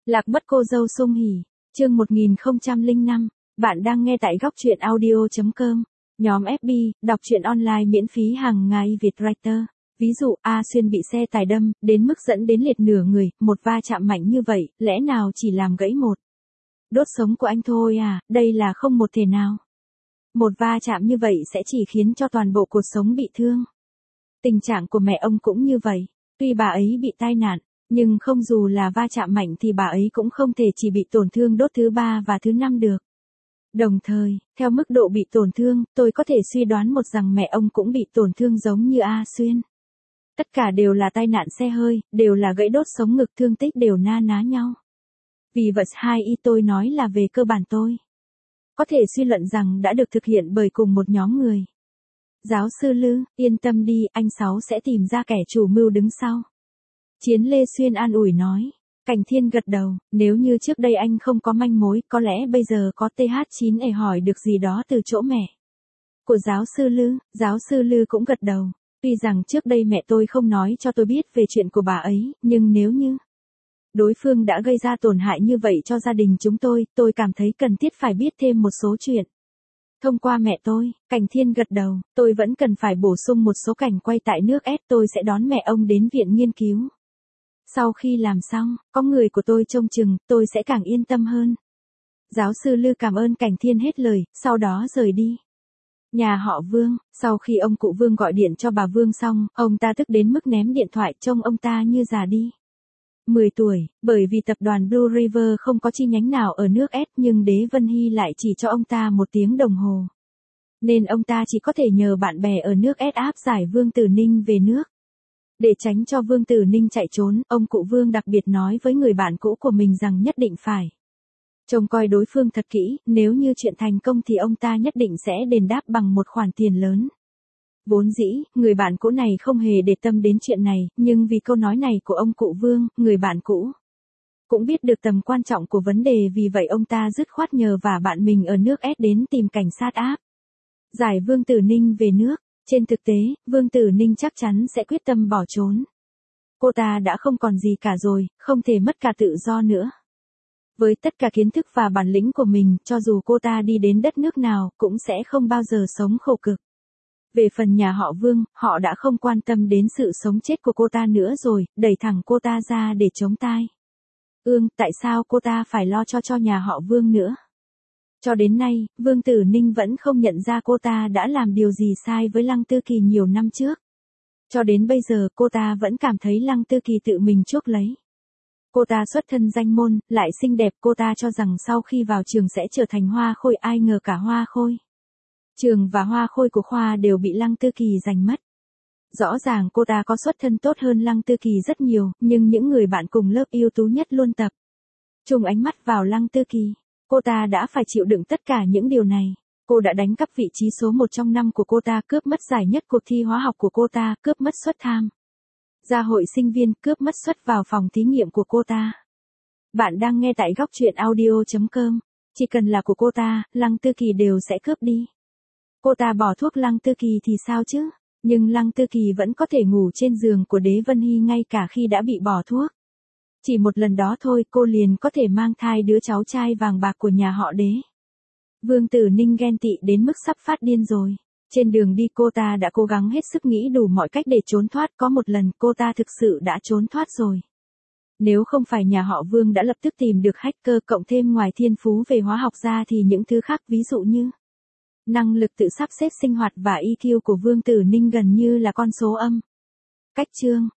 Lạc mất cô dâu Sung Hỉ, chương 1005, bạn đang nghe tại góc truyện audio.com, nhóm FB, đọc truyện online miễn phí hàng ngày Việt Writer. Ví dụ, A Xuyên bị xe tải đâm, đến mức dẫn đến liệt nửa người, một va chạm mạnh như vậy, lẽ nào chỉ làm gãy một đốt sống của anh thôi à, đây là không một thể nào. Một va chạm như vậy sẽ chỉ khiến cho toàn bộ cuộc sống bị thương. Tình trạng của mẹ ông cũng như vậy, tuy bà ấy bị tai nạn, nhưng không dù là va chạm mạnh thì bà ấy cũng không thể chỉ bị tổn thương đốt thứ 3 và thứ 5 được. Đồng thời, theo mức độ bị tổn thương, tôi có thể suy đoán một rằng mẹ ông cũng bị tổn thương giống như A Xuyên. Tất cả đều là tai nạn xe hơi, đều là gãy đốt sống ngực, thương tích đều na ná nhau. Vì vậy hai ý tôi nói là về cơ bản tôi có thể suy luận rằng đã được thực hiện bởi cùng một nhóm người. Giáo sư Lư, yên tâm đi, anh Sáu sẽ tìm ra kẻ chủ mưu đứng sau. Chiến Lê Xuyên an ủi nói. Cảnh Thiên gật đầu, nếu như trước đây anh không có manh mối, có lẽ bây giờ có TH9E hỏi được gì đó từ chỗ mẹ của giáo sư Lư cũng gật đầu. Tuy rằng trước đây mẹ tôi không nói cho tôi biết về chuyện của bà ấy, nhưng nếu như đối phương đã gây ra tổn hại như vậy cho gia đình chúng tôi cảm thấy cần thiết phải biết thêm một số chuyện. Thông qua mẹ tôi, Cảnh Thiên gật đầu, tôi vẫn cần phải bổ sung một số cảnh quay tại nước S, tôi sẽ đón mẹ ông đến viện nghiên cứu. Sau khi làm xong, có người của tôi trông chừng, tôi sẽ càng yên tâm hơn. Giáo sư Lư cảm ơn Cảnh Thiên hết lời, sau đó rời đi. Nhà họ Vương, sau khi ông cụ Vương gọi điện cho bà Vương xong, ông ta tức đến mức ném điện thoại, trông ông ta như già đi 10 tuổi, bởi vì tập đoàn Blue River không có chi nhánh nào ở nước S, nhưng Đế Vân Hy lại chỉ cho ông ta 1 tiếng đồng hồ. Nên ông ta chỉ có thể nhờ bạn bè ở nước S áp giải Vương Tử Ninh về nước. Để tránh cho Vương Tử Ninh chạy trốn, ông cụ Vương đặc biệt nói với người bạn cũ của mình rằng nhất định phải trông coi đối phương thật kỹ, nếu như chuyện thành công thì ông ta nhất định sẽ đền đáp bằng một khoản tiền lớn. Vốn dĩ, người bạn cũ này không hề để tâm đến chuyện này, nhưng vì câu nói này của ông cụ Vương, người bạn cũ cũng biết được tầm quan trọng của vấn đề, vì vậy ông ta dứt khoát nhờ vả bạn mình ở nước S đến tìm cảnh sát áp giải Vương Tử Ninh về nước. Trên thực tế, Vương Tử Ninh chắc chắn sẽ quyết tâm bỏ trốn. Cô ta đã không còn gì cả rồi, không thể mất cả tự do nữa. Với tất cả kiến thức và bản lĩnh của mình, cho dù cô ta đi đến đất nước nào, cũng sẽ không bao giờ sống khổ cực. Về phần nhà họ Vương, họ đã không quan tâm đến sự sống chết của cô ta nữa rồi, đẩy thẳng cô ta ra để chống tai tại sao cô ta phải lo cho nhà họ Vương nữa? Cho đến nay, Vương Tử Ninh vẫn không nhận ra cô ta đã làm điều gì sai với Lăng Tư Kỳ nhiều năm trước. Cho đến bây giờ cô ta vẫn cảm thấy Lăng Tư Kỳ tự mình chuốc lấy. Cô ta xuất thân danh môn, lại xinh đẹp, cô ta cho rằng sau khi vào trường sẽ trở thành hoa khôi, ai ngờ cả hoa khôi trường và hoa khôi của khoa đều bị Lăng Tư Kỳ giành mất. Rõ ràng cô ta có xuất thân tốt hơn Lăng Tư Kỳ rất nhiều, nhưng những người bạn cùng lớp ưu tú nhất luôn tập trung ánh mắt vào Lăng Tư Kỳ. Cô ta đã phải chịu đựng tất cả những điều này. Cô đã đánh cắp vị trí số 1 trong năm của cô ta, cướp mất giải nhất cuộc thi hóa học của cô ta, cướp mất suất tham gia hội sinh viên, cướp mất suất vào phòng thí nghiệm của cô ta. Bạn đang nghe tại góc truyện audio.com. Chỉ cần là của cô ta, Lăng Tư Kỳ đều sẽ cướp đi. Cô ta bỏ thuốc Lăng Tư Kỳ thì sao chứ? Nhưng Lăng Tư Kỳ vẫn có thể ngủ trên giường của Đế Vân Hy ngay cả khi đã bị bỏ thuốc. Chỉ một lần đó thôi cô liền có thể mang thai đứa cháu trai vàng bạc của nhà họ Đế. Vương Tử Ninh ghen tị đến mức sắp phát điên rồi. Trên đường đi cô ta đã cố gắng hết sức nghĩ đủ mọi cách để trốn thoát, có một lần cô ta thực sự đã trốn thoát rồi. Nếu không phải nhà họ Vương đã lập tức tìm được hacker, cộng thêm ngoài thiên phú về hóa học ra thì những thứ khác, ví dụ như năng lực tự sắp xếp sinh hoạt và EQ của Vương Tử Ninh gần như là con số âm. Cách chương